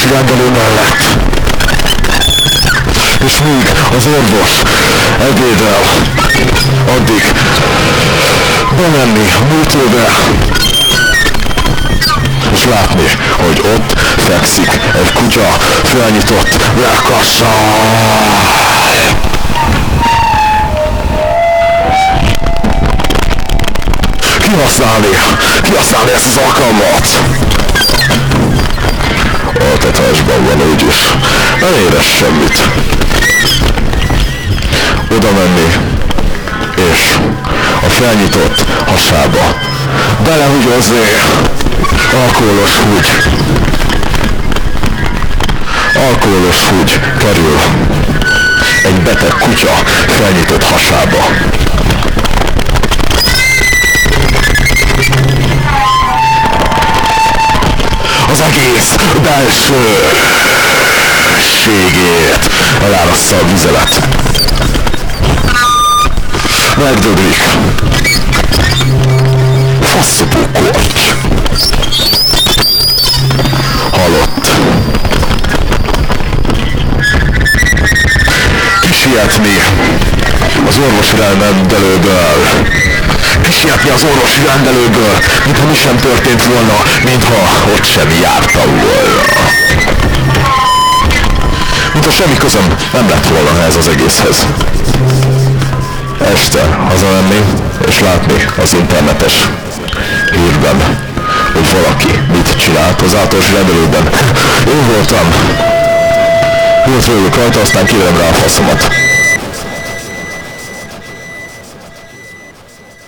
rendelő mellett. És míg az orvos ebédel, addig bemenni a műtőbe, és látni, hogy ott fekszik egy kutya felnyitott melkassal. Kihasználni ezt az alkalmat. Altatásban van úgyis, nem érez semmit. Oda menni, és a felnyitott hasába belehugyozni alkoholos húgy kerül egy beteg kutya felnyitott hasába. Az egész belsőségét eláraszta a vizelet. Megdöglik. Faszopó korty. Halott. Kisietni az orvosi rendelőből, mintha mi sem történt volna, mintha ott sem jártam volna. Mintha semmi közöm nem lett volna ez az egészhez. Este hazamenni és látni az internetes hírben, hogy valaki mit csinált az általános rendelőben. Én voltam, jót rögök rajta, aztán kérem rá a faszomat.